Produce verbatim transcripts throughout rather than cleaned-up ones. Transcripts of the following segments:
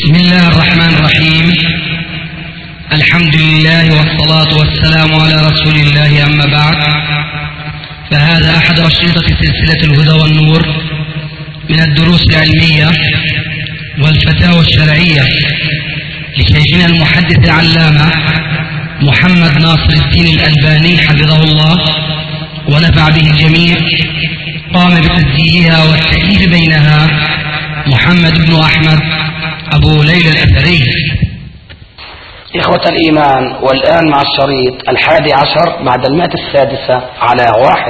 بسم الله الرحمن الرحيم. الحمد لله والصلاة والسلام على رسول الله، أما بعد، فهذا أحد أشرطة سلسلة الهدى والنور من الدروس العلمية والفتاوى الشرعية لشيخنا المحدث العلامة محمد ناصر الدين الألباني حفظه الله ونفع به الجميع. قام بتسجيلها والتأليف بينها محمد بن أحمد أبو ليلى الأثري. إخوة الإيمان، والآن مع الشريط الحادي عشر بعد المائة السادسة على واحد.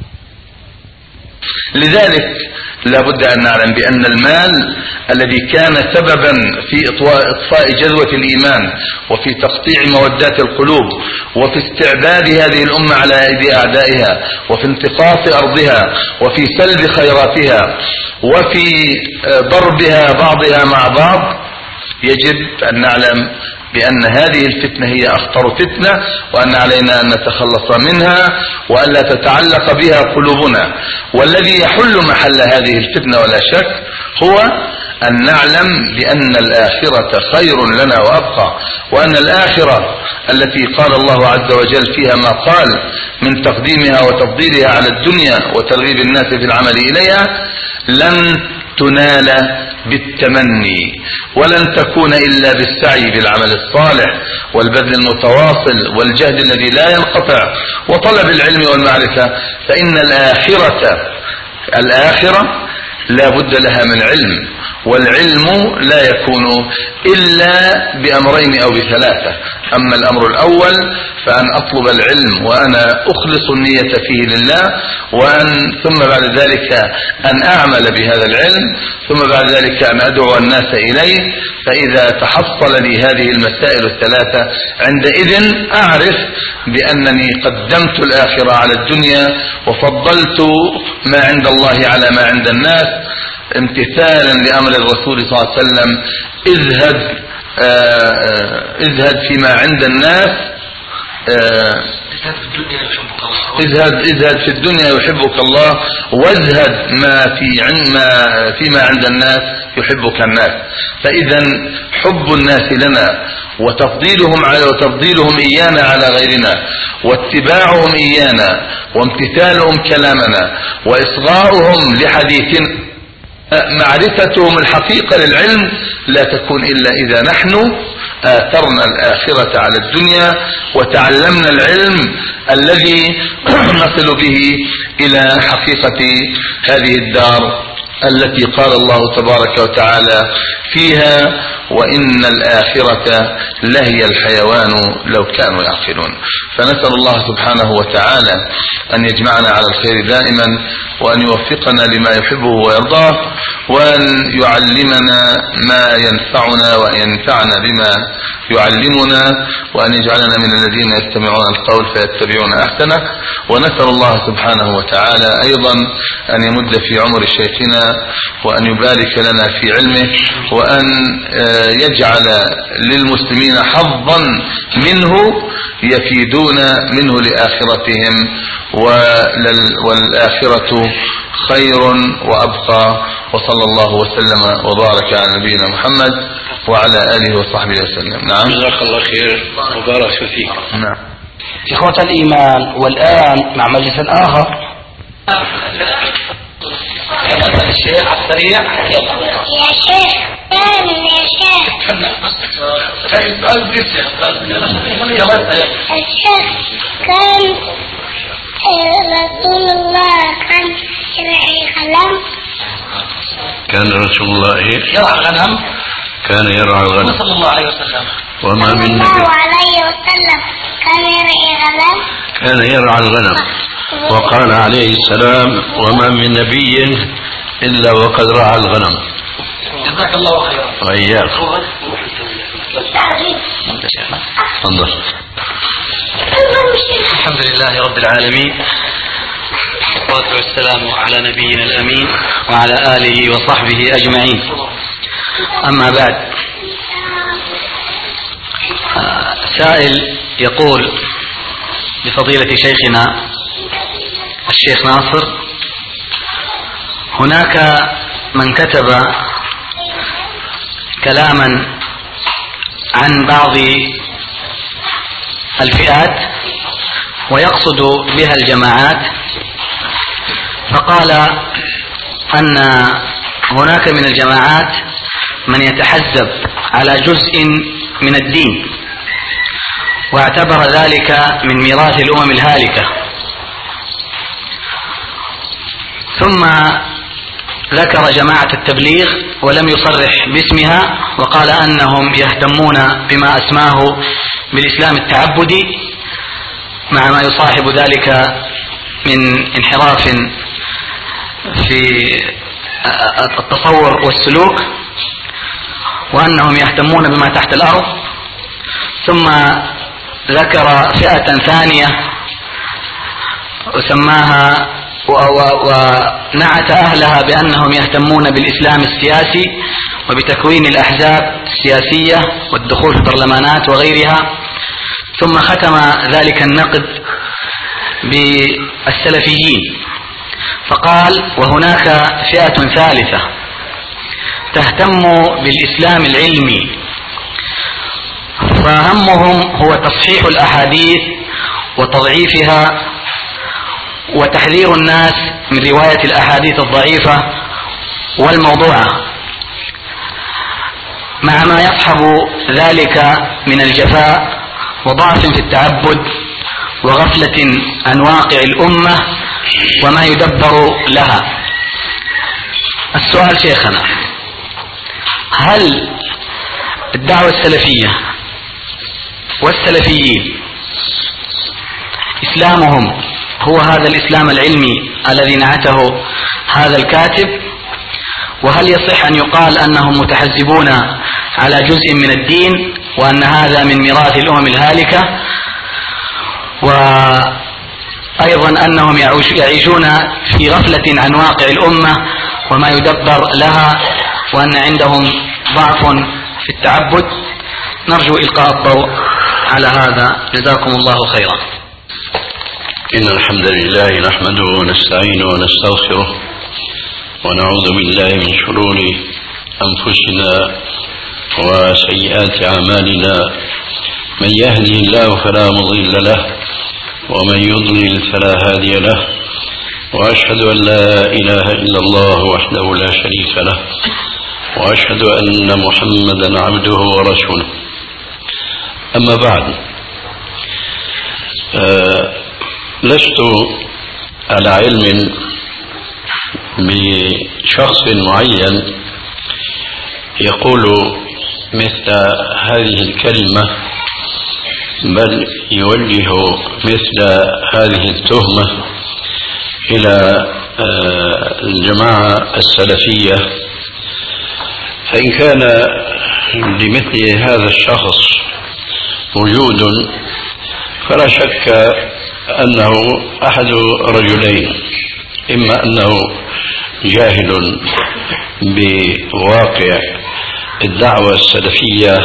لذلك لا بد أن نعلم بأن المال الذي كان سببا في إطفاء جذوة الإيمان وفي تقطيع مودات القلوب وفي استعباد هذه الأمة على أيدي أعدائها وفي انتقاص أرضها وفي سلب خيراتها وفي ضربها بعضها مع بعض، يجب أن نعلم بأن هذه الفتنة هي أخطر فتنة، وأن علينا أن نتخلص منها وأن لا تتعلق بها قلوبنا. والذي يحل محل هذه الفتنة ولا شك هو أن نعلم بأن الآخرة خير لنا وأبقى، وأن الآخرة التي قال الله عز وجل فيها ما قال من تقديمها وتفضيلها على الدنيا وترغيب الناس في العمل إليها لن تنال بالتمني، ولن تكون إلا بالسعي بالعمل الصالح والبذل المتواصل والجهد الذي لا ينقطع وطلب العلم والمعرفة. فإن الآخرة الآخرة لا بد لها من علم، والعلم لا يكون إلا بأمرين أو بثلاثة. أما الأمر الأول فأن أطلب العلم وأنا أخلص النية فيه لله، وأن ثم بعد ذلك أن أعمل بهذا العلم، ثم بعد ذلك أن أدعو الناس إليه. فإذا تحصل لي هذه المسائل الثلاثة عندئذ أعرف بأنني قدمت الآخرة على الدنيا وفضلت ما عند الله على ما عند الناس، امتثالا لأمر الرسول صلى الله عليه وسلم: اذهب اذهب فيما عند الناس، اذهب اذهب في الدنيا يحبك الله، وازهد ما في ما فيما عند الناس يحبك الناس. فإذا حب الناس لنا وتفضيلهم على وتفضيلهم إيانا على غيرنا واتباعهم إيانا وامتثالهم كلامنا وإصغاؤهم لحديثنا، معرفتهم الحقيقة للعلم لا تكون إلا إذا نحن آثرنا الآخرة على الدنيا وتعلمنا العلم الذي نصل به إلى حقيقة هذه الدار التي قال الله تبارك وتعالى فيها: وإن الآخرة لهي الحيوان لو كانوا يعقلون. فنسأل الله سبحانه وتعالى أن يجمعنا على الخير دائما، وأن يوفقنا لما يحبه ويرضاه، وأن يعلمنا ما ينفعنا وأن ينفعنا بما يعلمنا، وأن يجعلنا من الذين يستمعون القول فيتبعون أحسنه. ونسأل الله سبحانه وتعالى أيضا أن يمد في عمر شيخنا وأن يبارك لنا في علمه، وأن يجعل للمسلمين حظا منه يفيدون منه لآخرتهم، والآخرة خير وأبقى. وصلى الله وسلم وبارك على نبينا محمد وعلى آله وصحبه وسلم. نعم، جزاك الله خير وبارك فيك. نعم. إخوة الإيمان، والآن مع مجلس آخر. الشيخ السريع يا شيخ كان يا شيخ الشيخ كان رسول الله كان يرعى غنم. كان رسول الله ايه؟ يرعى الغنم. كان يرعى الغنم صلى الله عليه وسلم. وما من صلى نبي الله عليه وسلم كان يرعى غنم. كان يرعى الغنم. وقال عليه السلام: وما من نبي إلا وقد رعى الغنم. جزاك الله خيرا. وإياك. تفضل. الحمد لله رب العالمين، والصلاة والسلام على نبينا الأمين وعلى آله وصحبه أجمعين. أما بعد، سائل يقول لفضيلة شيخنا الشيخ ناصر: هناك من كتب كلاما عن بعض الفئات ويقصد بها الجماعات، فقال أن هناك من الجماعات من يتحزب على جزء من الدين، واعتبر ذلك من ميراث الأمم الهالكة. ثم ذكر جماعة التبليغ ولم يصرح باسمها، وقال أنهم يهتمون بما أسماه بالإسلام التعبدي، مع ما يصاحب ذلك من انحراف في التصور والسلوك، وأنهم يهتمون بما تحت الأرض. ثم ذكر فئة ثانية وسماها ونعت أهلها بأنهم يهتمون بالإسلام السياسي وبتكوين الأحزاب السياسية والدخول في البرلمانات وغيرها. ثم ختم ذلك النقد بالسلفيين، فقال: وهناك فئة ثالثة تهتم بالإسلام العلمي، فهمهم هو تصحيح الأحاديث وتضعيفها وتحذير الناس من رواية الأحاديث الضعيفة والموضوعة، مع ما يصحب ذلك من الجفاء وضعف في التعبد وغفلة عن واقع الأمة وما يدبر لها. السؤال شيخنا: هل الدعوة السلفية والسلفيين إسلامهم هو هذا الإسلام العلمي الذي نعته هذا الكاتب؟ وهل يصح أن يقال أنهم متحزبون على جزء من الدين وأن هذا من ميراث الأمم الهالكة، وأيضا أنهم يعيشون في غفلة عن واقع الأمة وما يدبر لها، وأن عندهم ضعف في التعبد؟ نرجو إلقاء الضوء على هذا، جزاكم الله خيرا. إن الحمد لله نحمده ونستعينه ونستغفره ونعوذ بالله من شرور أنفسنا وسيئات أعمالنا، من يهده الله فلا مضل له ومن يضلل فلا هادي له، وأشهد أن لا إله إلا الله وحده لا شريك له، وأشهد أن محمدا عبده ورسوله. أما بعد، أه لست على علم بشخص معين يقول مثل هذه الكلمة، بل يوجه مثل هذه التهمة إلى الجماعة السلفية. فإن كان لمثل هذا الشخص وجود فلا شك أنه أحد رجلين: إما أنه جاهل بواقع الدعوة السلفية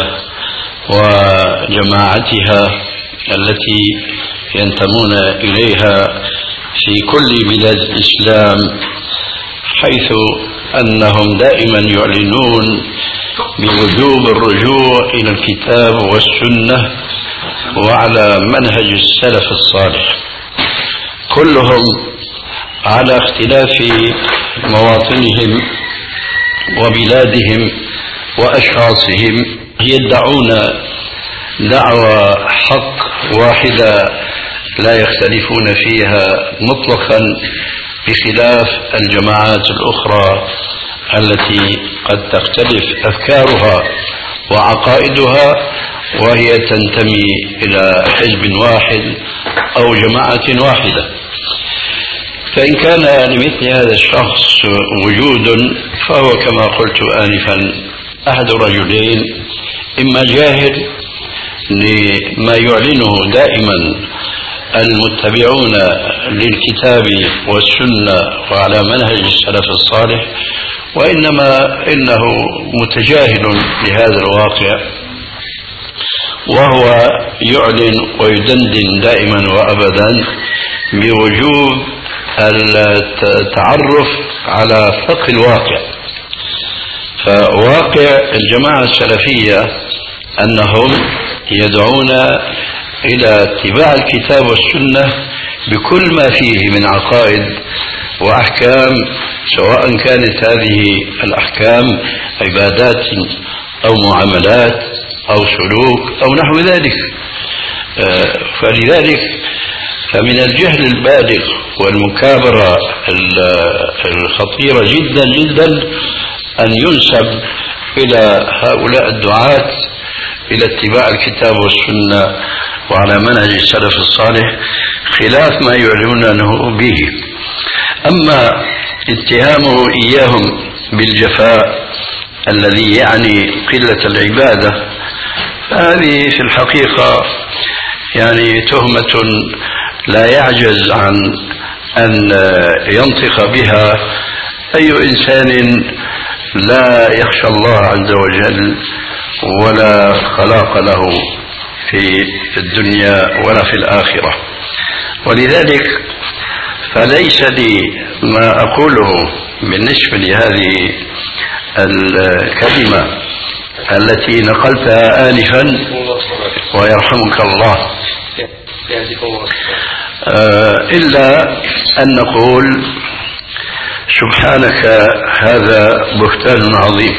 وجماعتها التي ينتمون إليها في كل بلاد الإسلام، حيث أنهم دائما يعلنون بوجوب الرجوع إلى الكتاب والسنة وعلى منهج السلف الصالح، كلهم على اختلاف مواطنهم وبلادهم وأشخاصهم يدعون دعوة حق واحدة لا يختلفون فيها مطلقا، بخلاف الجماعات الأخرى التي قد تختلف أفكارها وعقائدها وهي تنتمي إلى حزب واحد أو جماعة واحدة. فإن كان لمثل هذا الشخص وجود فهو كما قلت آنفا أحد رجلين: إما جاهل لما يعلنه دائما المتبعون للكتاب والسنة وعلى منهج السلف الصالح، وإنما إنه متجاهل لهذا الواقع، وهو يعلن ويدندن دائما وأبدا بوجوب التعرف على فقه الواقع. فواقع الجماعة السلفية أنهم يدعون إلى اتباع الكتاب والسنة بكل ما فيه من عقائد وأحكام، سواء كانت هذه الأحكام عبادات أو معاملات أو سلوك أو نحو ذلك. فلذلك فمن الجهل البالغ والمكابرة الخطيرة جدا جدا أن ينسب إلى هؤلاء الدعاة إلى اتباع الكتاب والسنة وعلى منهج السلف الصالح خلاف ما يعلنونه به. أما اتهامه إياهم بالجفاء الذي يعني قلة العبادة فهذه في الحقيقة يعني تهمة لا يعجز عن أن ينطق بها أي إنسان لا يخشى الله عز وجل ولا خلاق له في الدنيا ولا في الآخرة. ولذلك فليس لي ما أقوله بالنسبة لهذه الكلمة التي نقلتها آنفا ويرحمك الله إلا أن نقول سبحانك هذا بهتان عظيم.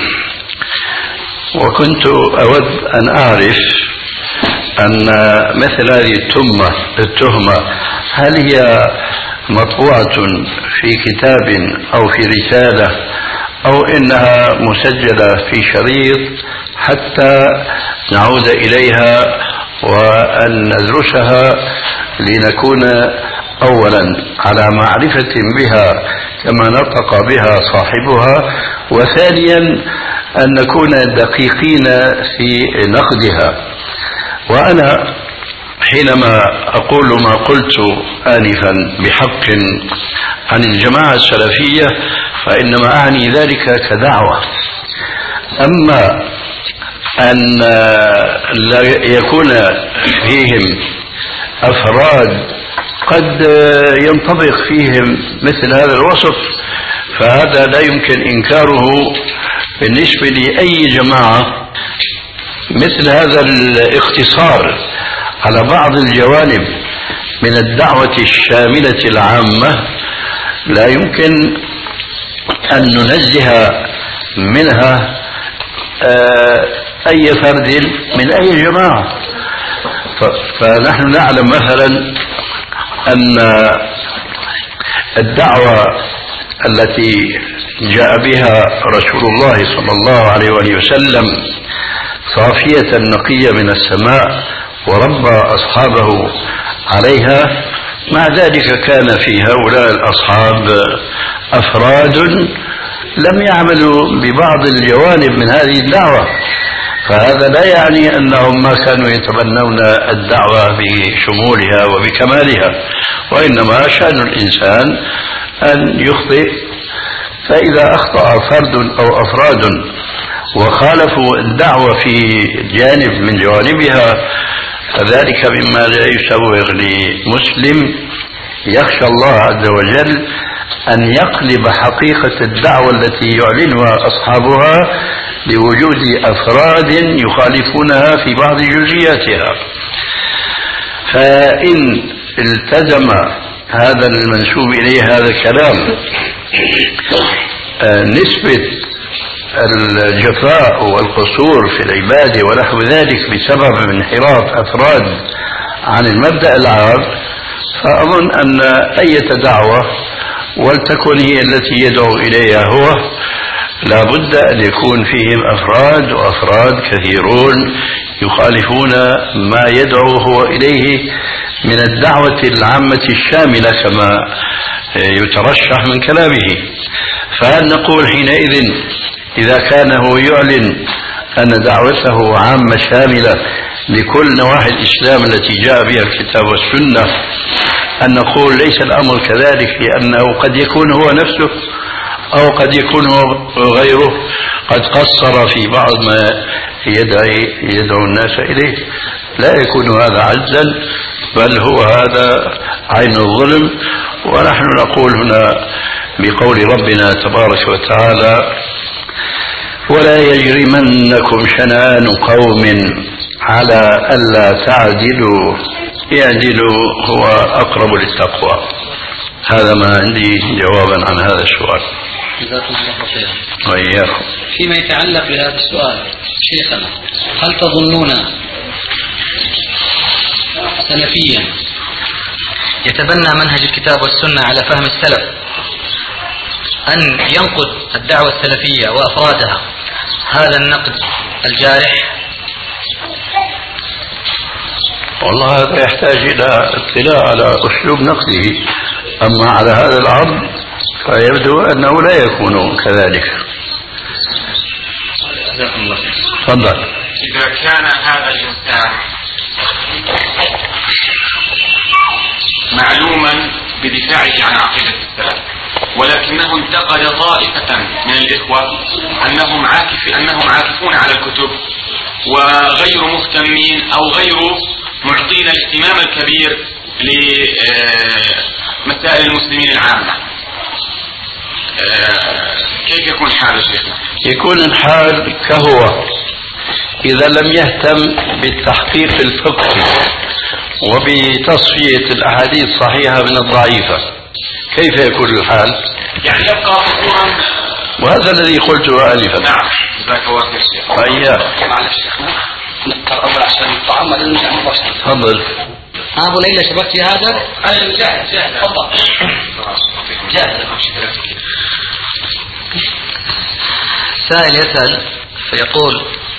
وكنت أود أن أعرف أن مثل هذه التهمة التهمة هل هي مطبوعة في كتاب أو في رسالة أو إنها مسجلة في شريط حتى نعود إليها وأن ندرسها لنكون أولا على معرفة بها كما نطق بها صاحبها، وثانيا أن نكون دقيقين في نقدها. وأنا حينما أقول ما قلت آنفا بحق عن الجماعة السلفية فإنما أعني ذلك كدعوة. أما أن لا يكون فيهم أفراد قد ينطبق فيهم مثل هذا الوصف فهذا لا يمكن إنكاره بالنسبة لأي جماعة. مثل هذا الاختصار على بعض الجوانب من الدعوة الشاملة العامة لا يمكن أن ننزه منها أي فرد من أي جماعة. فنحن نعلم مثلا أن الدعوة التي جاء بها رسول الله صلى الله عليه وآله وسلم صافية نقية من السماء وربى أصحابه عليها، مع ذلك كان في هؤلاء الأصحاب أفراد لم يعملوا ببعض الجوانب من هذه الدعوة. فهذا لا يعني أنهم ما كانوا يتبنون الدعوة بشمولها وبكمالها، وإنما شأن الإنسان أن يخطئ. فإذا أخطأ فرد أو أفراد وخالفوا الدعوة في جانب من جوانبها فذلك مما لا يسوغ لمسلم يخشى الله عز وجل أن يقلب حقيقة الدعوة التي يعلنها أصحابها لوجود أفراد يخالفونها في بعض جزئياتها. فإن التزم هذا المنسوب إليه هذا الكلام نسبة الجفاء والقصور في العبادة ونحو ذلك بسبب انحراف أفراد عن المبدأ العام، فأظن أن أي دعوة ولتكن هي التي يدعو إليها هو لا بد أن يكون فيهم أفراد وأفراد كثيرون يخالفون ما يدعو هو إليه من الدعوة العامة الشاملة كما يترشح من كلامه. فهل نقول حينئذ إذا كان هو يعلن أن دعوته عامة شاملة لكل نواحي الإسلام التي جاء بها الكتاب والسنة أن نقول ليس الأمر كذلك، لأنه قد يكون هو نفسه أو قد يكون هو غيره قد قصر في بعض ما يدعي يدعو الناس إليه؟ لا يكون هذا عجزا، بل هو هذا عين الظلم. ونحن نقول هنا بقول ربنا تبارك وتعالى: ولا يجرمنكم شنآن قوم على ألا تعدلوا اعدلوا هو أقرب للتقوى. هذا ما عندي جوابا عن هذا السؤال. جزاكم الله خيرا. وإياكم. فيما يتعلق بهذا السؤال شيخنا، هل تظنون سلفيا يتبنى منهج الكتاب والسنة على فهم السلف أن ينقد الدعوة السلفية وأفرادها هذا النقد الجارح؟ والله هذا يحتاج إلى اطلاع على أسلوب نقده، أما على هذا العرض فيبدو أنه لا يكون كذلك. تفضل. إذا كان هذا الإنسان معلوما بدفاعه عن عقيدة السلف، ولكنه انتقد طائفة من الإخوة أنهم عاكف أنهم عاكفون على الكتب وغير مهتمين أو غير معطين الاهتمام الكبير لمسائل المسلمين العامة، كيف يكون حال شيخنا؟ يكون الحال كهو إذا لم يهتم بالتحقيق الفقهي وبتصفية الأحاديث الصحيحة من الضعيفة، كيف يكون الحال؟ يعني يبقى مفهوما، وهذا الذي قلته آنفا. نعم جزاك الله خير شيخ. وإياك. معلش شيخنا نذكر أول عشان الطعام ما لازم نعمل بسيط. تفضل. أبو ليلى شبكت في هذا؟ أنا جاهز جاهز تفضل. جاهز. سائل يسأل فيقول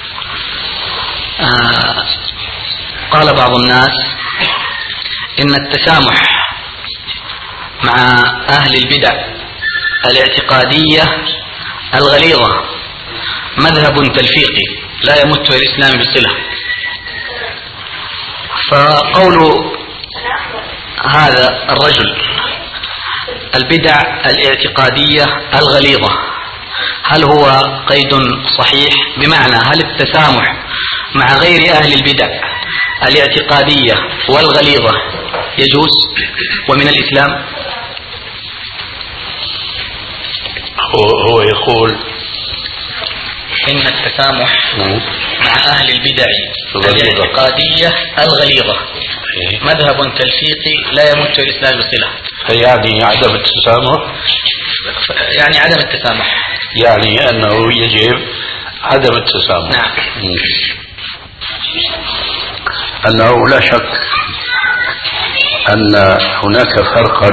آه قال بعض الناس إن التسامح مع أهل البدع الاعتقادية الغليظة مذهب تلفيقي لا يمت الإسلام بصلة، فقول هذا الرجل البدع الاعتقادية الغليظة هل هو قيد صحيح؟ بمعنى هل التسامح مع غير أهل البدع الاعتقادية والغليظة يجوز ومن الإسلام؟ هو, هو يقول إن التسامح مع أهل البدع الاعتقادية الغليظة مذهب تلفيقي لا يمت الإسلام بصلة. يعني عدم التسامح، يعني عدم التسامح يعني أنه يجب عدم التسامح. نعم. أنه لا شك أن هناك فرقا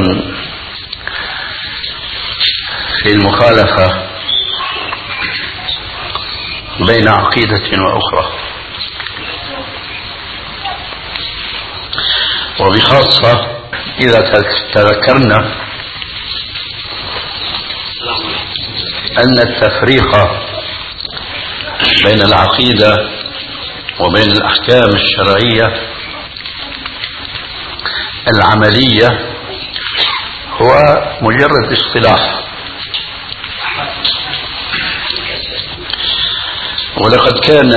في المخالفة بين عقيدة وأخرى، وبخاصة إذا تذكرنا أن التفريق بين العقيدة وبين الأحكام الشرعية العملية هو مجرد اصطلاح، ولقد كان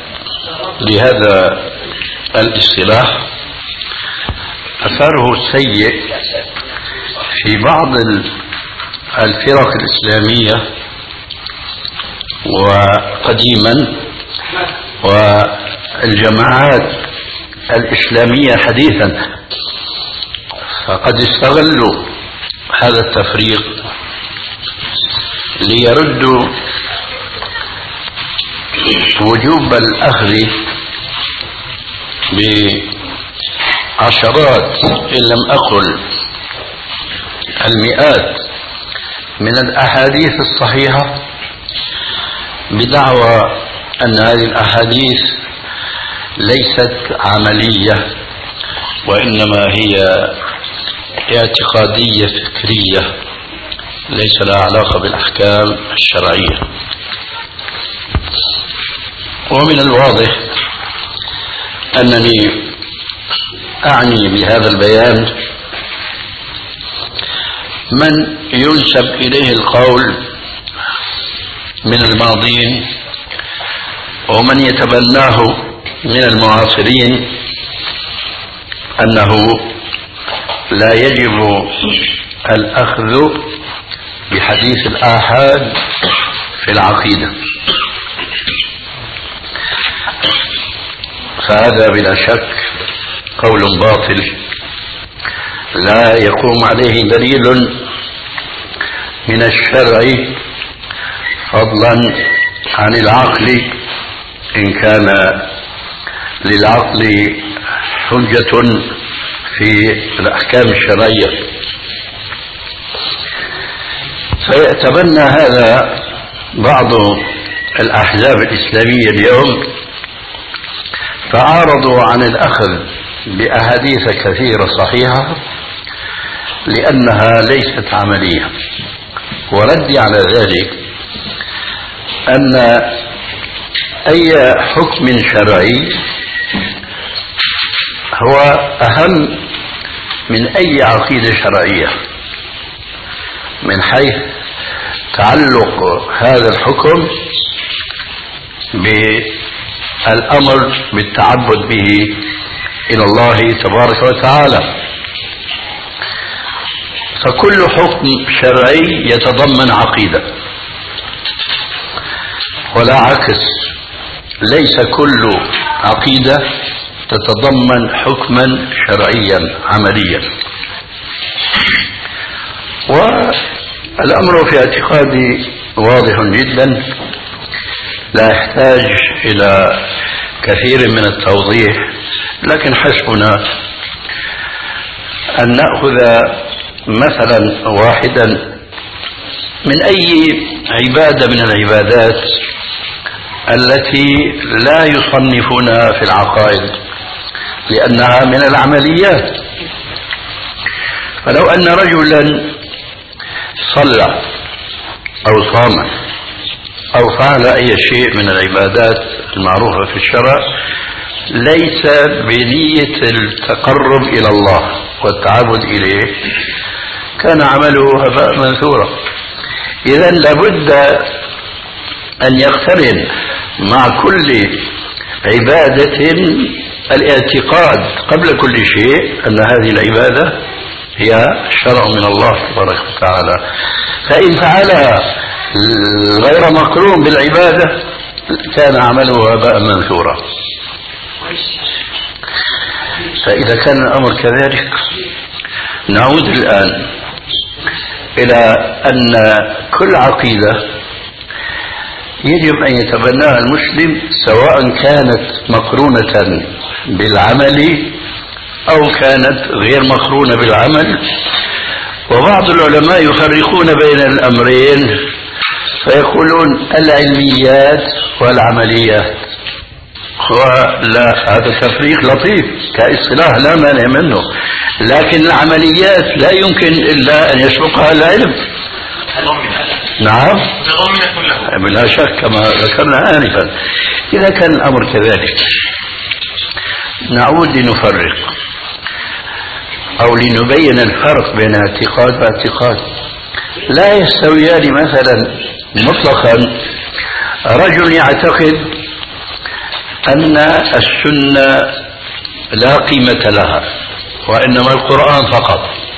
لهذا الاصطلاح أثره السيء في بعض الفرق الإسلامية وقديما والجماعات الإسلامية حديثا، فقد استغلوا هذا التفريق ليردوا وجوب الأخذ بعشرات إن لم أقل المئات من الأحاديث الصحيحة بدعوى أن هذه الأحاديث ليست عملية وإنما هي اعتقادية فكرية ليس لها علاقة بالأحكام الشرعية. ومن الواضح أنني أعني بهذا البيان من ينسب إليه القول من الماضين ومن يتبناه من المعاصرين أنه لا يجب الأخذ بحديث الآحاد في العقيدة. فهذا بلا شك قول باطل لا يقوم عليه دليل من الشرع فضلا عن العقل إن كان للعقل حجة في الأحكام الشرعية. فيتبنى هذا بعض الأحزاب الإسلامية اليوم، فأعرضوا عن الأخذ بأحاديث كثيرة صحيحة لأنها ليست عملية. وردي على ذلك أن أي حكم شرعي هو أهم من أي عقيدة شرعية من حيث تعلق هذا الحكم بالأمر بالتعبد به إلى الله تبارك وتعالى. فكل حكم شرعي يتضمن عقيدة ولا عكس، ليس كل عقيدة تتضمن حكما شرعيا عمليا. والأمر في اعتقادي واضح جدا لا يحتاج إلى كثير من التوضيح، لكن حسبنا أن نأخذ مثلا واحدا من أي عبادة من العبادات التي لا يصنفونها في العقائد لأنها من العمليات. فلو أن رجلا صلى أو صام أو فعل أي شيء من العبادات المعروفة في الشرع ليس بنية التقرب إلى الله والتعبد إليه، كان عمله هباء منثورا. إذا لابد أن يقترن مع كل عبادة الاعتقاد قبل كل شيء أن هذه العبادة هي شرع من الله تبارك وتعالى. فإن فعلها غير مقرون بالعبادة كان عمله هباء منثورا. فإذا كان الأمر كذلك نعود الآن إلى أن كل عقيدة يجب أن يتبناها المسلم سواء كانت مقرونة بالعمل أو كانت غير مقرونة بالعمل. وبعض العلماء يفرقون بين الأمرين فيقولون العلميات والعمليات، ولا هذا تفريق لطيف كاصطلاح لا مانع منه، لكن العمليات لا يمكن إلا أن يسبقها العلم. نعم بلا شك كما ذكرنا آنفا. إذا كان الأمر كذلك نعود لنفرق أو لنبين الفرق بين اعتقاد واعتقاد. لا يستويان مثلا مطلقا رجل يعتقد أن السنة لا قيمة لها وإنما القرآن فقط،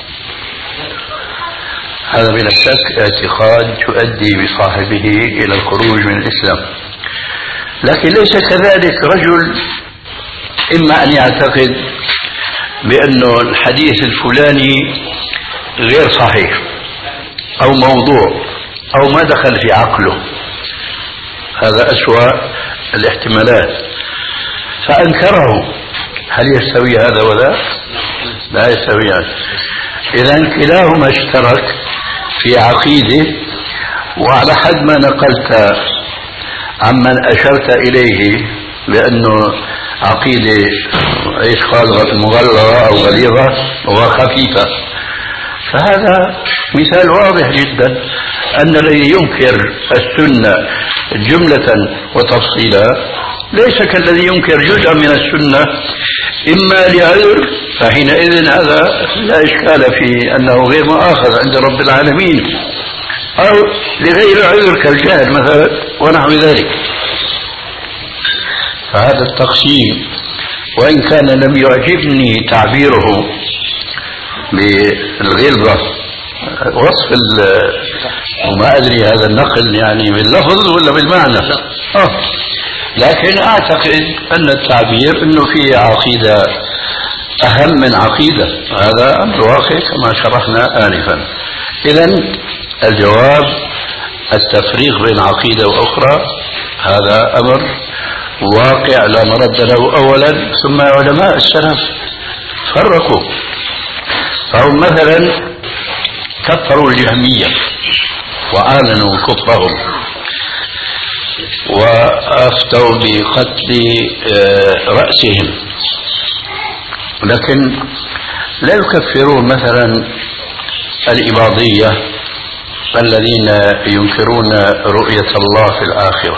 هذا بلا شك اعتقاد يؤدي بصاحبه إلى الخروج من الإسلام. لكن ليس كذلك رجل إما أن يعتقد بأن الحديث الفلاني غير صحيح أو موضوع أو ما دخل في عقله، هذا أسوأ الاحتمالات، فأنكره. هل يستوي هذا وذاك؟ لا يستويان. إذن كلاهما اشترك في عقيدة، وعلى حد ما نقلت عمن أشرت إليه بأنه عقيدة ايش قال مغلظة أو غليظة وخفيفة، فهذا مثال واضح جدا أن الذي ينكر السنة جملة وتفصيلا ليس كالذي ينكر جزءا من السنة إما لعذر، فحينئذ هذا لا إشكال في أنه غير مؤاخذ عند رب العالمين، أو لغير عذر كالجهل مثلا ونحو ذلك. فهذا التقسيم وإن كان لم يعجبني تعبيره بالغلظة وصف وما أدري هذا النقل يعني باللفظ ولا بالمعنى، آه لكن أعتقد أن التعبير أنه في عقيدة أهم من عقيدة، هذا أمر واقع كما شرحنا آنفا. إذن الجواب التفريق بين عقيدة وأخرى هذا أمر واقع لا مرد له أولا، ثم علماء السلف فرقوا، فهم مثلا كفروا الجهمية وأعلنوا كفرهم وأفتوا بقتل رأسهم، لكن لا يكفرون مثلا الإباضية الذين ينكرون رؤية الله في الآخرة،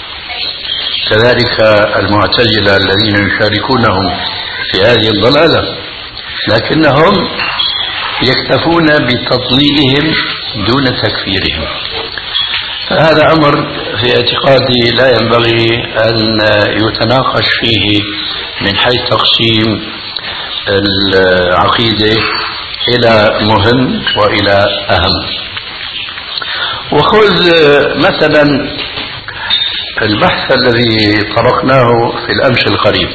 كذلك المعتزلة الذين يشاركونهم في هذه الضلالة، لكنهم يكتفون بتضليلهم دون تكفيرهم. فهذا أمر في اعتقادي لا ينبغي أن يتناقش فيه من حيث تقسيم العقيدة إلى مهم وإلى أهم. وخذ مثلا البحث الذي طرقناه في الأمس القريب،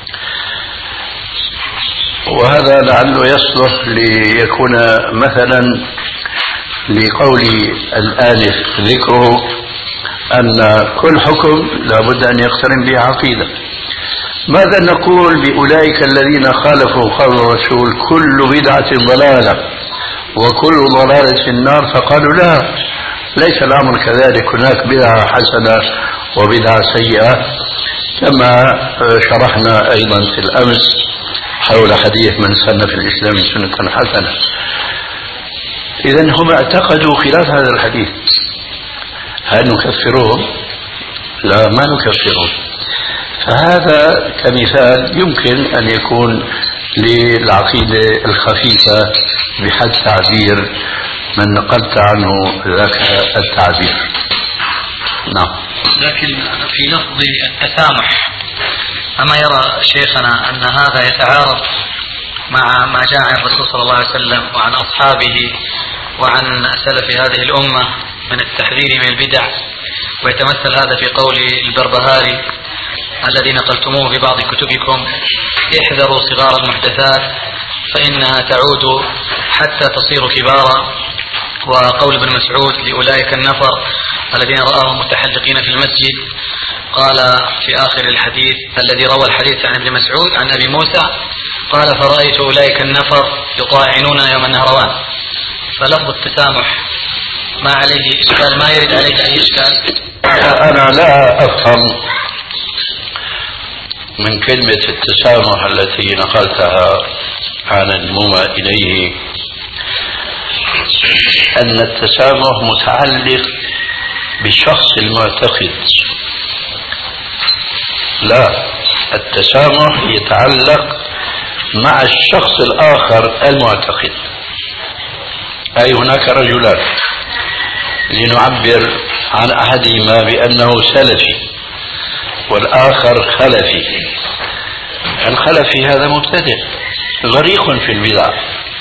وهذا لعله يصلح ليكون مثلا لقول الآنف ذكره أن كل حكم لابد أن يقترن به عقيدة. ماذا نقول بأولئك الذين خالفوا قول الرسول كل بدعة ضلالة وكل ضلالة في النار؟ فقالوا لا، ليس الأمر كذلك، هناك بدعة حسنة وبدعة سيئة، كما شرحنا أيضا في الأمس حول حديث من سن في الإسلام سنة حسنة. إذن هم اعتقدوا خلاف هذا الحديث، هل نكفرهم؟ لا، ما نكفرهم. فهذا كمثال يمكن أن يكون للعقيدة الخفيفة بحد تعبير من نقلت عنه ذاك التعبير. نعم. لكن في لفظ التسامح، أما يرى شيخنا أن هذا يتعارض مع ما جاء عن الرسول صلى الله عليه وسلم وعن أصحابه وعن سلف هذه الأمة من التحذير من البدع، ويتمثل هذا في قول البربهاري الذي نقلتموه في بعض كتبكم: احذروا صغار المحدثات فإنها تعود حتى تصير كبارا. وقول ابن مسعود لأولئك النفر الذين رآهم متحلقين في المسجد، قال في آخر الحديث الذي روى الحديث عن ابن مسعود عن أبي موسى، قال: فرأيت أولئك النفر يطاعنون يوم النهروان. فلفظ التسامح ما عليه إشكال، ما يرد عليه أي إشكال. أنا لا أفهم من كلمة التسامح التي نقلتها عن المومى إليه أن التسامح متعلق بالشخص المعتقد. لا، التسامح يتعلق مع الشخص الآخر المعتقد. أي هناك رجلان لنعبر عن أحدهما بأنه سلفي والآخر خلفي. الخلفي هذا مبتدع غريق في البدع،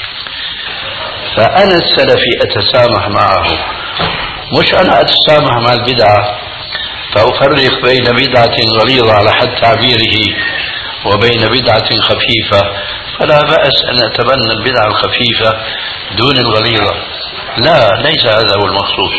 فأنا السلفي أتسامح معه، مش أنا أتسامح مع البدعة فأفرق بين بدعة غليظة على حد تعبيره وبين بدعة خفيفة. فلا بأس أن أتبنى البدعة الخفيفة دون الغليظة. لا، ليس هذا هو المقصود.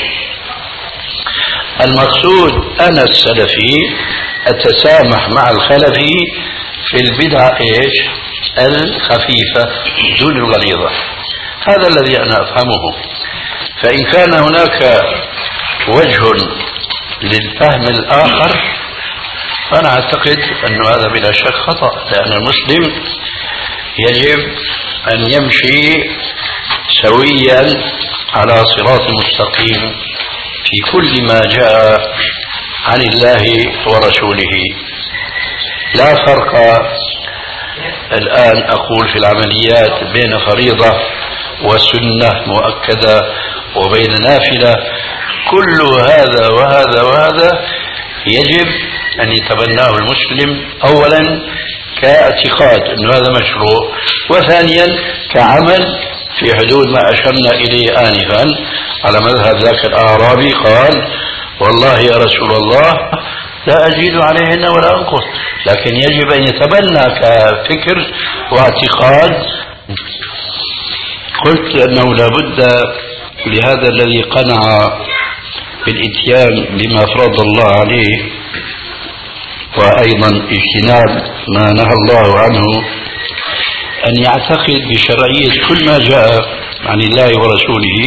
المقصود أنا السلفي أتسامح مع الخلفي في البدعة إيش؟ الخفيفة دون الغليظة. هذا الذي أنا أفهمه. فإن كان هناك وجه للفهم الآخر فأنا أعتقد أن هذا بلا شك خطأ، لأن المسلم يجب أن يمشي سويا على صراط مستقيم في كل ما جاء عن الله ورسوله. لا فرق الآن أقول في العمليات بين فريضة وسنة مؤكدة وبين نافلة. كل هذا وهذا وهذا يجب أن يتبناه المسلم أولا كاعتقاد أن هذا مشروع، وثانيا كعمل في حدود ما أشرنا إليه آنفا على مذهب ذاك الأعرابي قال: والله يا رسول الله لا أزيد عليهن ولا أنقص، لكن يجب أن يتبنى كفكر واعتقاد. قلت أنه لابد لهذا الذي قنع بالإتيان بما فرض الله عليه وأيضا اجتناب ما نهى الله عنه أن يعتقد بشرعية كل ما جاء عن الله ورسوله،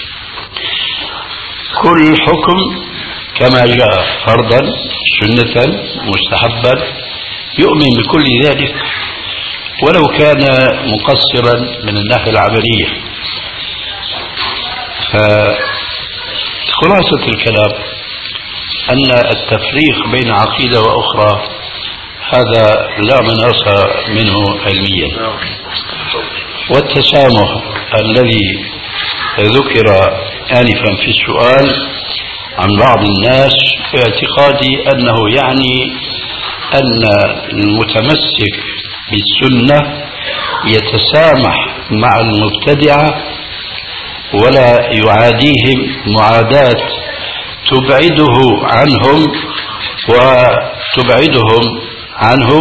كل حكم كما جاء فرضا سنة مستحبا، يؤمن بكل ذلك ولو كان مقصرا من الناحية العملية. فخلاصة الكلام أن التفريق بين عقيدة وأخرى هذا لا مناص منه علميا. والتسامح الذي ذكر آنفا في السؤال عن بعض الناس في اعتقادي أنه يعني أن المتمسك بالسنة يتسامح مع المبتدعة ولا يعاديهم معاداة تبعده عنهم وتبعدهم عنه،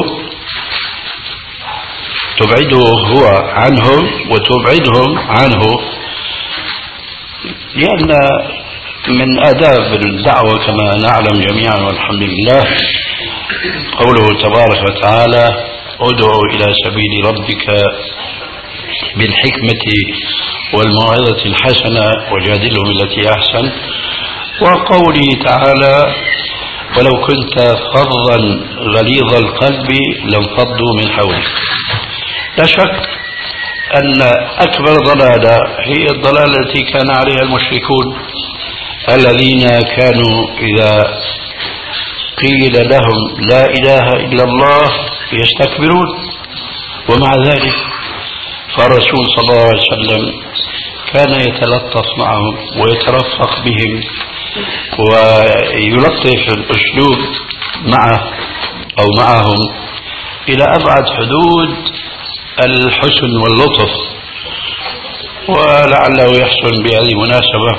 تبعده هو عنهم وتبعدهم عنه، لأن من آداب الدعوة كما نعلم جميعا والحمد لله قوله تبارك وتعالى: ادعو إلى سبيل ربك بالحكمة والموعظة الحسنة وجادلهم بالتي أحسن، وقوله تعالى: ولو كنت فظا غليظ القلب لانفضوا من حولك. لا شك أن أكبر ضلالة هي الضلالة التي كان عليها المشركون الذين كانوا إذا قيل لهم لا إله إلا الله يستكبرون، ومع ذلك فالرسول صلى الله عليه وسلم كان يتلطف معهم ويترفق بهم ويلطف الأسلوب معه أو معهم إلى أبعد حدود الحسن واللطف. ولعله يحسن بهذه المناسبة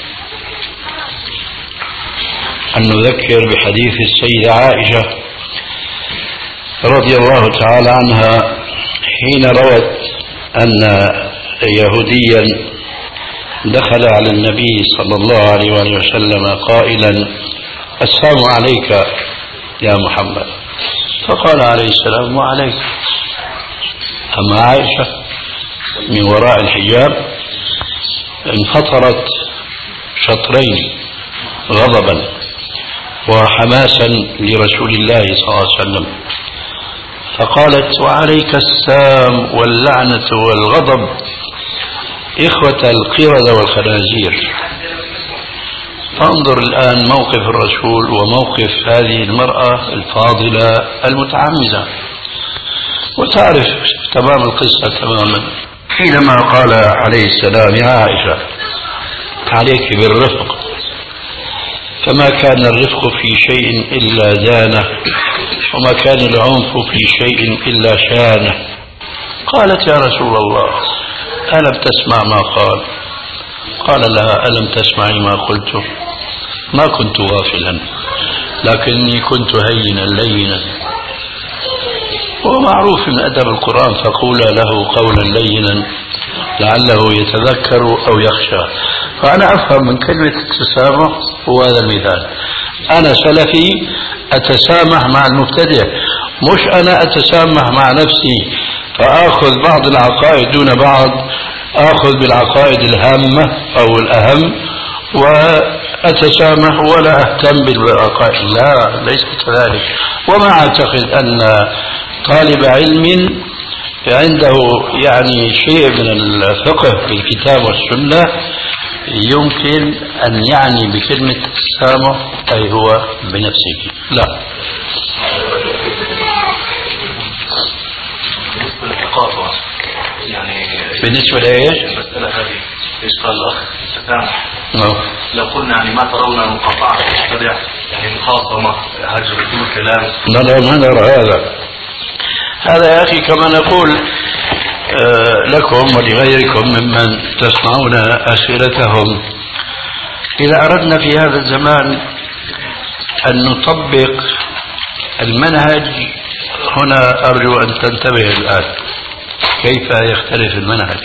أن نذكر بحديث السيدة عائشة رضي الله تعالى عنها حين روت أن يهوديا دخل على النبي صلى الله عليه وآله وسلم قائلا: السلام عليك يا محمد. فقال عليه السلام: وعليك. أما عائشة من وراء الحجاب انفطرت شطرين غضبا وحماسا لرسول الله صلى الله عليه وسلم، فقالت: وعليك السام واللعنة والغضب إخوة القردة والخنازير. فانظر الآن موقف الرسول وموقف هذه المرأة الفاضلة المتعمدة، وتعرف تمام القصة تماما حينما قال عليه السلام: يا عائشة عليك بالرفق، فما كان الرفق في شيء إلا زانه، وما كان العنف في شيء إلا شانه. قالت: يا رسول الله ألم تسمع ما قال؟ قال لها: ألم تسمعي ما قلت؟ ما كنت غافلا لكني كنت هينا لينا، ومعروف من أدب القرآن: فقولا له قولا لينا لعله يتذكر أو يخشى. فأنا أفهم من كلمة التسامح هو هذا المثال. أنا سلفي أتسامح مع المبتدع، مش أنا أتسامح مع نفسي فآخذ بعض العقائد دون بعض، آخذ بالعقائد الهامة أو الأهم وأتسامح ولا أهتم بالعقائد. لا، ليس كذلك. وما أعتقد أن طالب علم عنده يعني شيء من الفقه في الكتاب والسنة يمكن أن يعني بكلمة التسامح أي هو بنفسه. لا. يعني بالنسبة لإيش؟ المسألة هذه إيش قال الأخ التسامح؟ نعم. لو قلنا يعني ما ترون مقاطعة المبتدع يعني مخاصمة هجر كل كلام. لا لا ما نرى هذا. هذا يا أخي كما نقول آه لكم ولغيركم ممن تسمعون أسئلتهم، إذا أردنا في هذا الزمان أن نطبق المنهج هنا أرجو أن تنتبه الآن كيف يختلف المنهج.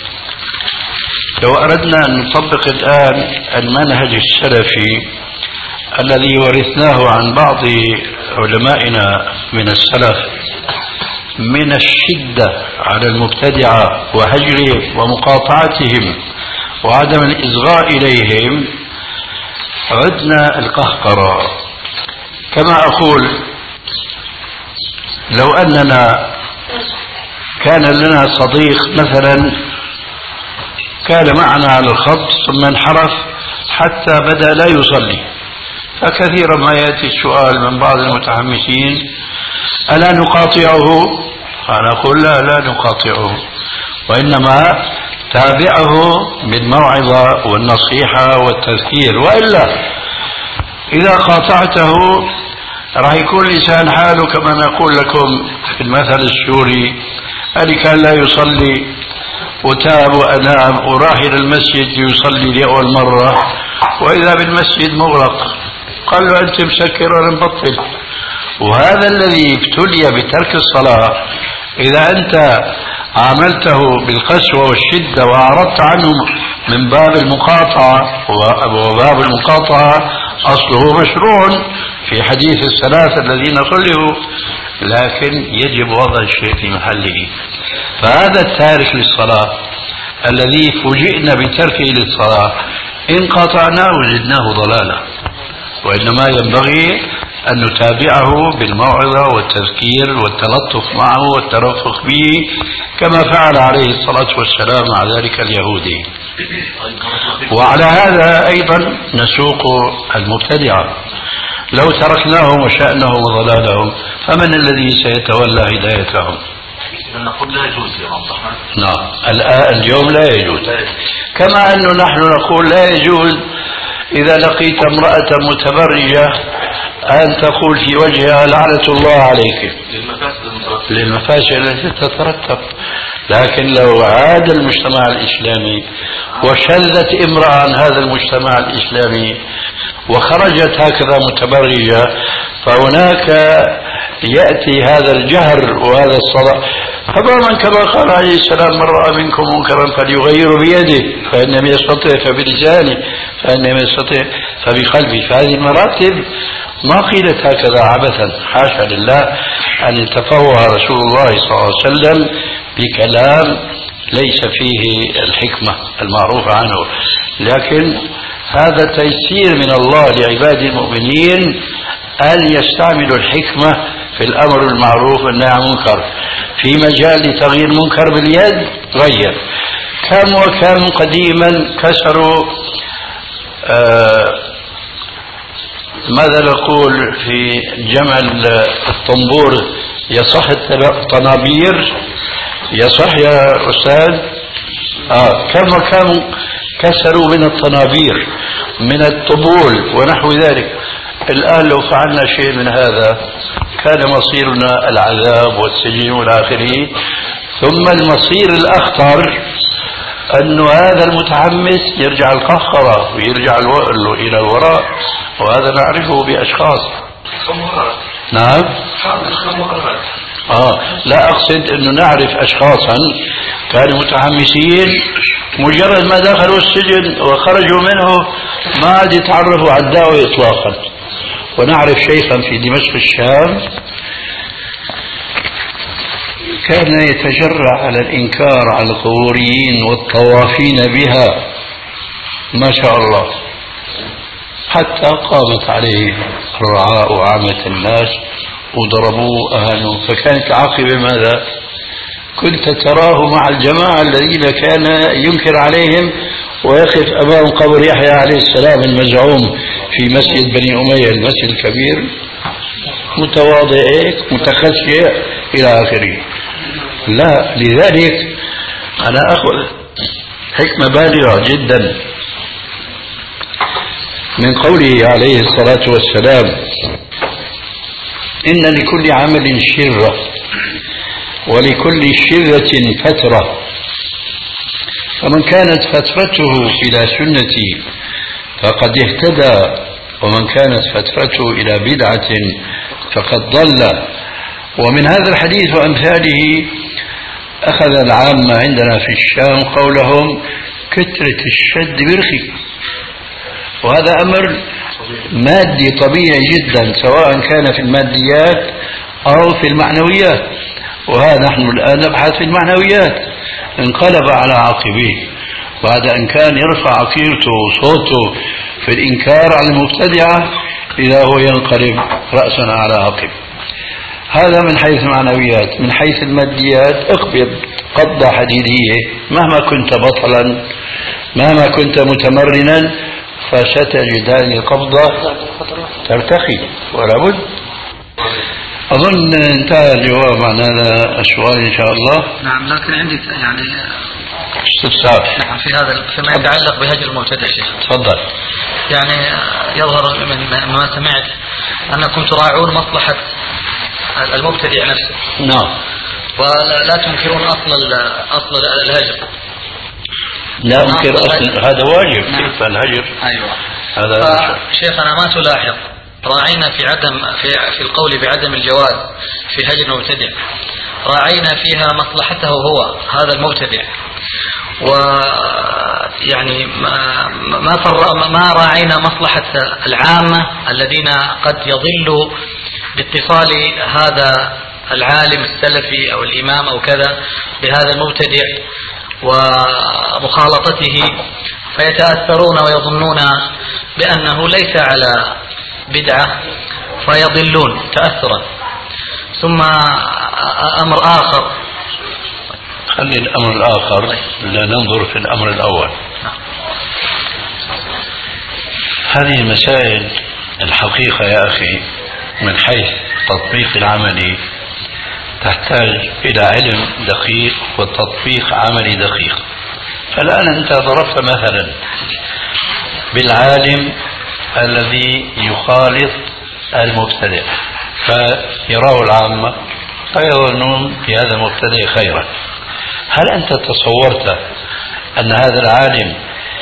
لو أردنا أن نطبق الآن المنهج السلفي الذي ورثناه عن بعض علمائنا من السلف من الشدة على المبتدعة وهجرهم ومقاطعتهم وعدم الإصغاء إليهم، عدنا القهقرة. كما أقول لو أننا كان لنا صديق مثلا كان معنا على الخط ثم انحرف حتى بدأ لا يصلي، فكثيرا ما يأتي السؤال من بعض المتحمسين: ألا نقاطعه؟ أنا أقول لا لا نقاطعه، وإنما تابعه بالموعظة والنصيحة والتذكير، وإلا إذا قاطعته راح يكون لسان حاله كما نقول لكم في المثل السوري: اللي كان لا يصلي وتاب وأنام وراح إلى المسجد يصلي لأول مرة وإذا بالمسجد مغلق، قال له أنت مسكر وأنا مبطل. وهذا الذي ابتلي بترك الصلاة إذا أنت عاملته بالقسوة والشدة وأعرضت عنه من باب المقاطعة، وباب المقاطعة أصله مشروع في حديث الثلاثة الذين خلفوا، لكن يجب وضع الشيء في محله. فهذا التارك للصلاة الذي فوجئنا بتركه للصلاة إن قطعناه زدناه ضلالا، وإنما ينبغي أن نتابعه بالموعظة والتذكير والتلطف معه والترفق به كما فعل عليه الصلاة والسلام مع ذلك اليهودي. وعلى هذا أيضا نسوق المبتدعة. لو تركناهم وشأنهم وضلالهم فمن الذي سيتولى هدايتهم؟ نقول لا يجوز يا رب. نعم الآن اليوم لا يجوز، كما أنه نحن نقول لا يجوز إذا لقيت امرأة متبرجة أن تقول في وجهها لعنة الله عليك للمفاسد التي تترتب. لكن لو عاد المجتمع الإسلامي وشذت امرأة عن هذا المجتمع الإسلامي وخرجت هكذا متبرجة، فهناك يأتي هذا الجهر وهذا الصلاة. تماما كما قال عليه السلام: من رأى منكم منكرا فليغير بيده، فإن لم يستطع فبلسانه، فإن لم يستطع فبقلبه. فهذه المراتب ما قيلت هكذا عبثا، حاشا لله أن يتفوه رسول الله صلى الله عليه وسلم بكلام ليس فيه الحكمة المعروفة عنه. لكن هذا تيسير من الله لعباد المؤمنين أن يستعملوا الحكمة في الأمر المعروف والنهي عن المنكر. في مجال تغيير منكر باليد غير. كم وكم قديما كسروا آه ماذا نقول في جمع الطنبور، يصح الطنابير، يصح يا أستاذ؟ آه كم وكم كسروا من الطنابير من الطبول ونحو ذلك. الآن لو فعلنا شيء من هذا كان مصيرنا العذاب والسجن والآخره. ثم المصير الأخطر أن هذا المتحمس يرجع القهقرة ويرجع إلى الوراء، وهذا نعرفه بأشخاص. نعم آه لا أقصد أنه نعرف أشخاصا كانوا متحمسين، مجرد ما دخلوا السجن وخرجوا منه ما عاد يتعرفوا على الدعوة إطلاقا. ونعرف شيخا في دمشق الشام كان يتجرع على الإنكار على القبوريين والطوافين بها ما شاء الله، حتى قامت عليه الرعاء وعامة الناس وضربوه أهانوه. فكانت العاقبة ماذا؟ كنت تراه مع الجماعة الذين كان ينكر عليهم ويقف أمام قبر يحيى عليه السلام المزعوم في مسجد بني أمية المسجد الكبير متواضع متخشع إلى آخره. لا، لذلك أنا أخذ حكمة بالغة جدا من قوله عليه الصلاة والسلام: إن لكل عمل شرة ولكل شرة فترة، فمن كانت فترته إلى سنتي فقد اهتدى ومن كانت فترته إلى بدعة فقد ضل. ومن هذا الحديث وأمثاله أخذ العامة عندنا في الشام قولهم كثرة الشد برخي، وهذا أمر مادي طبيعي جدا سواء كان في الماديات أو في المعنويات، وها نحن الآن نبحث في المعنويات. انقلب على عقبيه بعد أن كان يرفع عقيرته وصوته في الإنكار على المبتدعة، إذا هو ينقلب رأسا على عقب. هذا من حيث المعنويات. من حيث الماديات اقبض قبضة حديدية مهما كنت بطلا، مهما كنت متمرنا، فستجد هذه القبضة ترتخي ولا بد. أظن انتهى الجواب عن هذا السؤال إن شاء الله. نعم، لكن عندي يعني استفسار. نعم في هذا فيما يتعلق بهجر المبتدع شيخ. تفضل. يعني يظهر من ما سمعت أنكم تراعون مصلحة المبتدع نفسه. نعم. ولا تنكرون أصل أصل الهجر. لا أنكر أصل، هذا واجب. نعم. كيف الهجر؟ أيوة. هذا شيخنا ما تلاحظ راعينا في عدم في في القول بعدم الجواز في هجر المبتدع، راعينا فيها مصلحته هو هذا المبتدع، ويعني ما ما ما راعينا مصلحة العامة الذين قد يضلوا باتصال هذا العالم السلفي أو الإمام أو كذا بهذا المبتدع ومخالطته، فيتأثرون ويظنون بأنه ليس على بدعة فيضلون تأثرا. ثم أمر آخر، خلي الأمر الآخر لا ننظر في الأمر الأول. هذه المسائل الحقيقة يا أخي من حيث تطبيق العملي تحتاج إلى علم دقيق وتطبيق عملي دقيق. فالآن أنت ضربت مثلا بالعالم الذي يخالط المبتدع فيراه العامة فيظنون بهذا المبتدع خيرا. هل أنت تصورت أن هذا العالم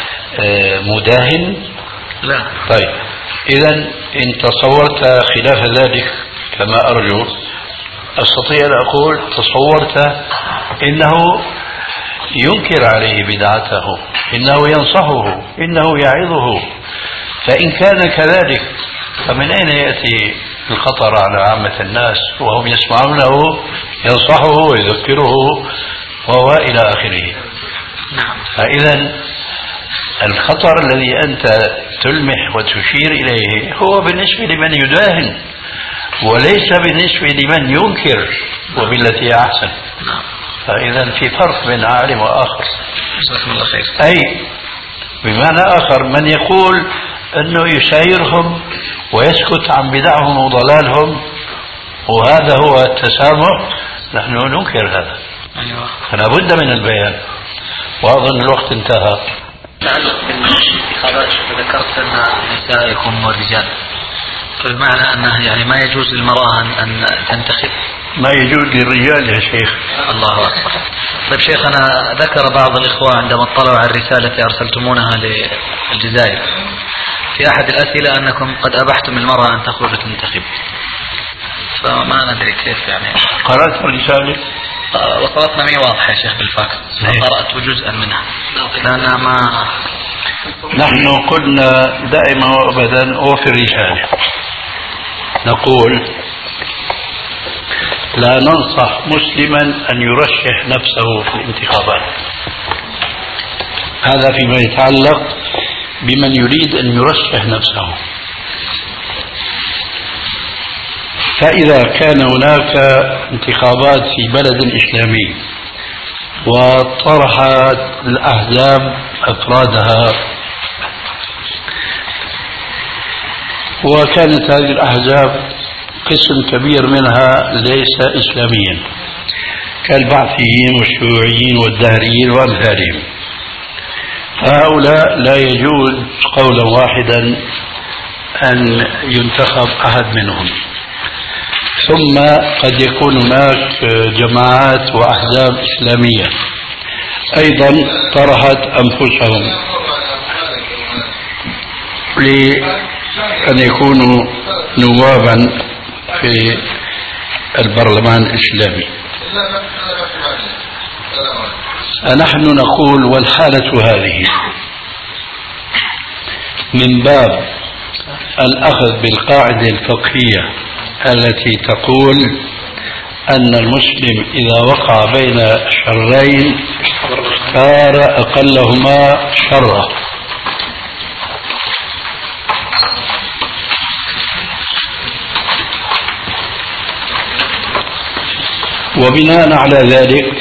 مداهن؟ لا. طيب إذا إن تصورت خلاف ذلك كما أرجو، أستطيع أن أقول تصورت إنه ينكر عليه بدعته، إنه ينصحه، إنه يعظه. فإن كان كذلك فمن أين يأتي الخطر على عامة الناس وهم يسمعونه ينصحه ويذكره وهو إلى آخره؟ نعم. فإذا الخطر الذي أنت تلمح وتشير إليه هو بالنسبة لمن يداهن وليس بالنسبة لمن ينكر وبالتي هي أحسن. فإذا في فرق بين عالم وآخر. جزاكم الله خير. أي بمعنى آخر من يقول أنه يسايرهم ويسكت عن بدعهم وضلالهم وهذا هو التسامح، نحن ننكر هذا. أيوة. فلا بد من البيان. وأظن الوقت انتهى. تعلق بالانتخابات ذكرت أن النساء يكون والرجال، بمعنى أنه يعني ما يجوز للمرأة أن تنتخب. ما يجوز للرجال يا شيخ. الله أكبر. طيب شيخنا، ذكر بعض الإخوة عندما اطلعوا على الرسالة التي أرسلتمونها للجزائر في أحد الأسئلة أنكم قد أبحتم المرأة أن تخرج تنتخب، فما ندري كيف يعني. قرأت الرسالة؟ وصلتنا مي واضحة يا شيخ بالفاكس، قرأت جزءا منها لأنها ما. نحن قلنا دائما وأبدا وفي الرسالة نقول لا ننصح مسلما أن يرشح نفسه في الانتخابات. هذا فيما يتعلق بمن يريد أن يرشح نفسه. فإذا كان هناك انتخابات في بلد إسلامي وطرحت الأحزاب أفرادها وكانت هذه الأحزاب قسم كبير منها ليس إسلاميا كالبعثيين والشيوعيين والدهريين وأمثالهم، هؤلاء لا يجوز قولا واحدا أن ينتخب أحد منهم. ثم قد يكون هناك جماعات وأحزاب إسلامية أيضا طرحت أنفسهم أن يكونوا نوابا في البرلمان الإسلامي. نحن نقول والحالة هذه من باب الأخذ بالقاعدة الفقهية التي تقول أن المسلم إذا وقع بين شرين اختار أقلهما شرا. وبناء على ذلك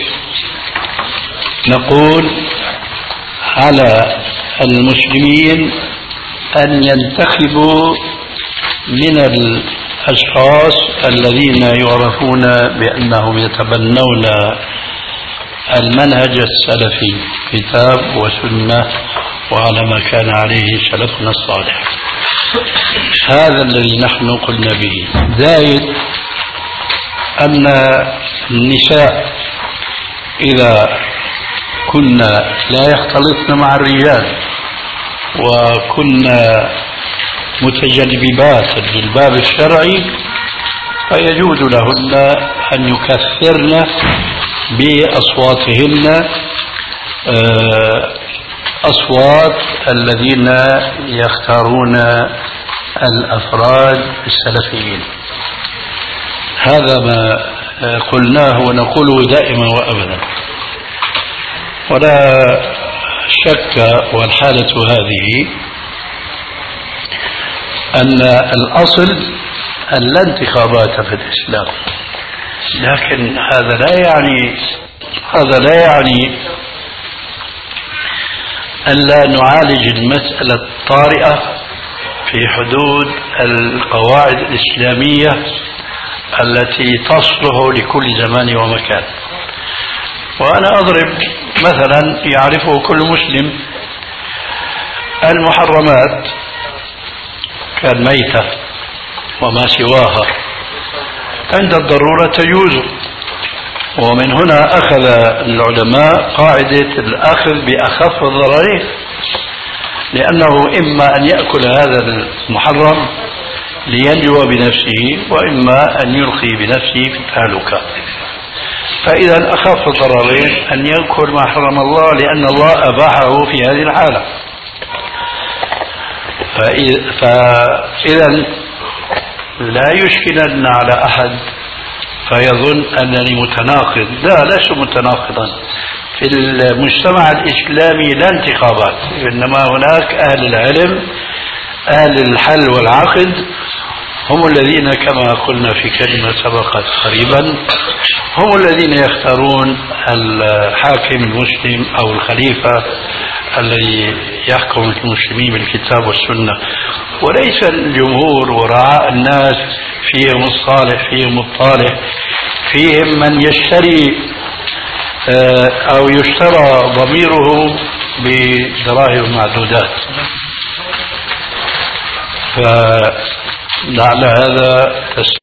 نقول على المسلمين أن ينتخبوا من الأشخاص الذين يعرفون بأنهم يتبنون المنهج السلفي كتاب وسنة وعلى ما كان عليه سلفنا الصالح. هذا الذي نحن قلنا به. زائد أن النساء إذا كنا لا يختلطن مع الرجال وكنا متجنبات بالباب الشرعي فيجوز لهن أن يكثرن بأصواتهن أصوات الذين يختارون الأفراد السلفيين. هذا ما قلناه ونقوله دائما وأبدا. ولا شك والحالة هذه أن الأصل أن لا انتخابات في الإسلام، لكن هذا لا يعني هذا لا يعني أن لا نعالج المسألة الطارئة في حدود القواعد الإسلامية التي تصلح لكل زمان ومكان. وأنا أضرب مثلا يعرفه كل مسلم: المحرمات كالميتة وما سواها عند الضرورة تجوز. ومن هنا أخذ العلماء قاعدة الأخذ بأخف الضررين، لأنه إما أن يأكل هذا المحرم لينجو بنفسه وإما أن يلقي بنفسه في التهلكة. فإذا أخف الضررين أن يأكل ما حرم الله لأن الله أباحه في هذه الحالة. فإذا لا يشكلن على أحد فيظن أنني متناقض. لا، لست متناقضا. في المجتمع الإسلامي لا انتخابات، إنما هناك أهل العلم أهل الحل والعقد هم الذين كما قلنا في كلمة سبقت قريبا هم الذين يختارون الحاكم المسلم أو الخليفة الذي يحكم المسلمين بالكتاب والسنة، وليس الجمهور ورعاء الناس فيهم الصالح فيهم الطالح، فيهم من يشتري أو يشترى ضميره بدراهم معدودات. فلعل هذا